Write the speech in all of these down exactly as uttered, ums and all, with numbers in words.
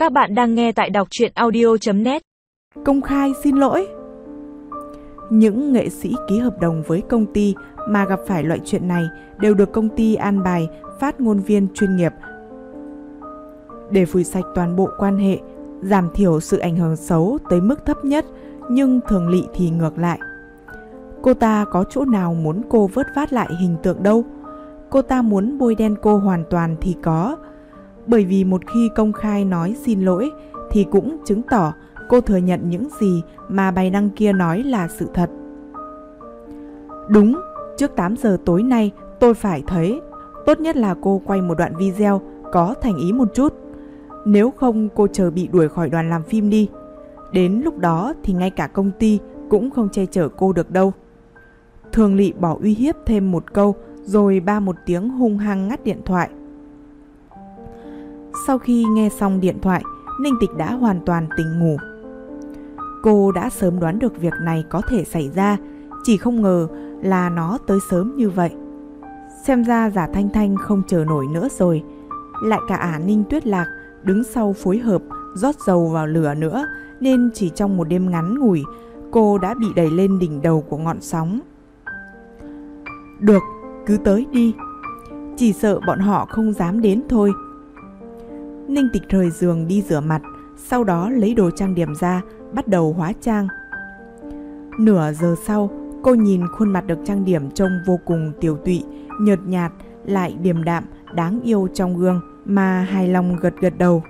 Các bạn đang nghe tại đọc truyện audio chấm net. Công khai xin lỗi. Những nghệ sĩ ký hợp đồng với công ty mà gặp phải loại chuyện này đều được công ty an bài phát ngôn viên chuyên nghiệp để phủi sạch toàn bộ quan hệ, giảm thiểu sự ảnh hưởng xấu tới mức thấp nhất. Nhưng Thường Lị thì ngược lại. Cô ta có chỗ nào muốn cô vớt vát lại hình tượng đâu. Cô ta muốn bôi đen cô hoàn toàn thì có. Bởi vì một khi công khai nói xin lỗi thì cũng chứng tỏ cô thừa nhận những gì mà bài đăng kia nói là sự thật. Đúng, trước tám giờ tối nay tôi phải thấy. Tốt nhất là cô quay một đoạn video có thành ý một chút. Nếu không cô chờ bị đuổi khỏi đoàn làm phim đi. Đến lúc đó thì ngay cả công ty cũng không che chở cô được đâu. Thường Lị bỏ uy hiếp thêm một câu rồi ba một tiếng hung hăng ngắt điện thoại. Sau khi nghe xong điện thoại, Ninh Tịch đã hoàn toàn tỉnh ngủ. Cô đã sớm đoán được việc này có thể xảy ra, chỉ không ngờ là nó tới sớm như vậy. Xem ra Giả Thanh Thanh không chờ nổi nữa rồi. Lại cả ả Ninh Tuyết Lạc đứng sau phối hợp rót dầu vào lửa nữa, nên chỉ trong một đêm ngắn ngủi, cô đã bị đẩy lên đỉnh đầu của ngọn sóng. Được, cứ tới đi. Chỉ sợ bọn họ không dám đến thôi. Ninh Tịch rời giường đi rửa mặt, sau đó lấy đồ trang điểm ra, bắt đầu hóa trang. Nửa giờ sau, cô nhìn khuôn mặt được trang điểm trông vô cùng tiều tụy, nhợt nhạt, lại điềm đạm, đáng yêu trong gương, mà hài lòng gật gật đầu.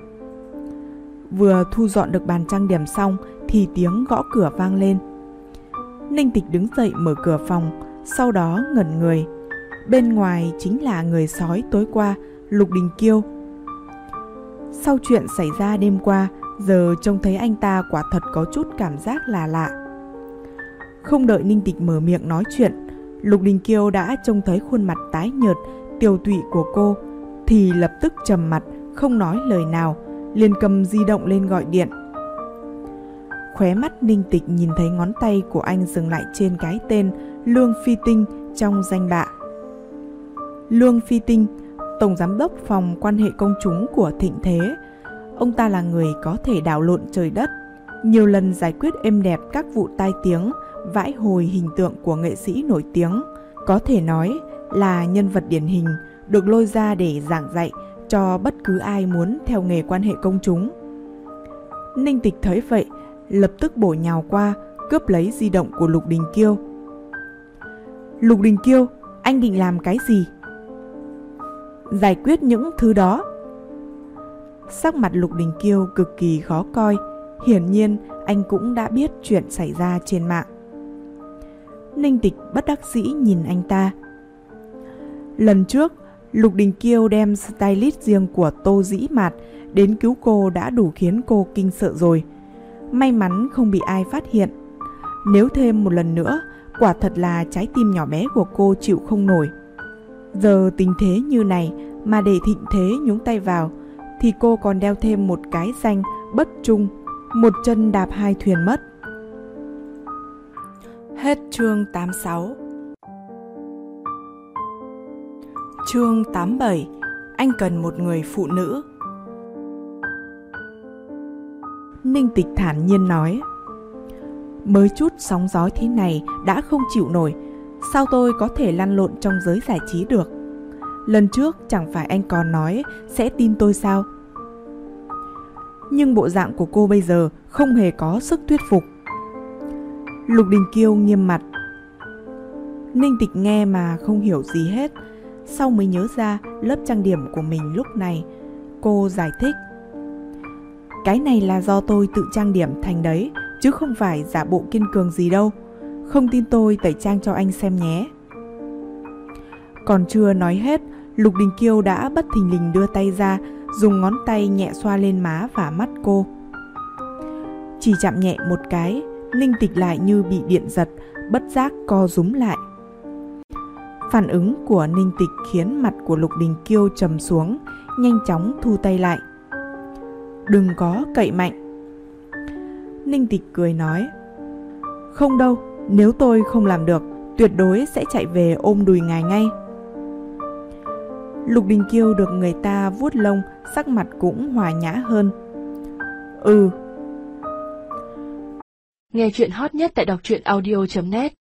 Vừa thu dọn được bàn trang điểm xong thì tiếng gõ cửa vang lên. Ninh Tịch đứng dậy mở cửa phòng, sau đó ngẩn người. Bên ngoài chính là người sói tối qua, Lục Đình Kiêu. Sau chuyện xảy ra đêm qua, giờ trông thấy anh ta quả thật có chút cảm giác là lạ. Không đợi Ninh Tịch mở miệng nói chuyện, Lục Đình Kiêu đã trông thấy khuôn mặt tái nhợt, tiều tụy của cô, thì lập tức trầm mặt, không nói lời nào, liền cầm di động lên gọi điện. Khóe mắt Ninh Tịch nhìn thấy ngón tay của anh dừng lại trên cái tên Lương Phi Tinh trong danh bạ. Lương Phi Tinh, tổng giám đốc phòng quan hệ công chúng của Thịnh Thế. Ông ta là người có thể đảo lộn trời đất, nhiều lần giải quyết êm đẹp các vụ tai tiếng, vãi hồi hình tượng của nghệ sĩ nổi tiếng. Có thể nói là nhân vật điển hình, được lôi ra để giảng dạy cho bất cứ ai muốn theo nghề quan hệ công chúng. Ninh Tịch thấy vậy, lập tức bổ nhào qua, cướp lấy di động của Lục Đình Kiêu. Lục Đình Kiêu, anh định làm cái gì? Giải quyết những thứ đó. Sắc mặt Lục Đình Kiêu cực kỳ khó coi, hiển nhiên anh cũng đã biết chuyện xảy ra trên mạng. Ninh Tịch bất đắc dĩ nhìn anh ta. Lần trước, Lục Đình Kiêu đem stylist riêng của Tô Dĩ Mạt đến cứu cô đã đủ khiến cô kinh sợ rồi. May mắn không bị ai phát hiện. Nếu thêm một lần nữa, quả thật là trái tim nhỏ bé của cô chịu không nổi. Giờ tình thế như này mà để Thịnh Thế nhúng tay vào, thì cô còn đeo thêm một cái danh bất trung, một chân đạp hai thuyền mất. Hết chương tám mươi sáu. Chương tám mươi bảy. Anh cần một người phụ nữ. Ninh Tịch thản nhiên nói. Mới chút sóng gió thế này đã không chịu nổi, sao tôi có thể lăn lộn trong giới giải trí được? Lần trước chẳng phải anh còn nói sẽ tin tôi sao? Nhưng bộ dạng của cô bây giờ không hề có sức thuyết phục. Lục Đình Kiêu nghiêm mặt. Ninh Tịch nghe mà không hiểu gì hết, sau mới nhớ ra lớp trang điểm của mình lúc này. Cô giải thích. Cái này là do tôi tự trang điểm thành đấy, chứ không phải giả bộ kiên cường gì đâu. Không tin tôi tẩy trang cho anh xem nhé. Còn chưa nói hết, Lục Đình Kiêu đã bất thình lình đưa tay ra, dùng ngón tay nhẹ xoa lên má và mắt cô. Chỉ chạm nhẹ một cái, Ninh Tịch lại như bị điện giật, bất giác co rúm lại. Phản ứng của Ninh Tịch khiến mặt của Lục Đình Kiêu trầm xuống, nhanh chóng thu tay lại. Đừng có cậy mạnh. Ninh Tịch cười nói. Không đâu, nếu tôi không làm được, tuyệt đối sẽ chạy về ôm đùi ngài ngay. Lục Đình Kiêu được người ta vuốt lông, sắc mặt cũng hòa nhã hơn. Ừ. Nghe chuyện hot nhất tại đọc truyện audio chấm net.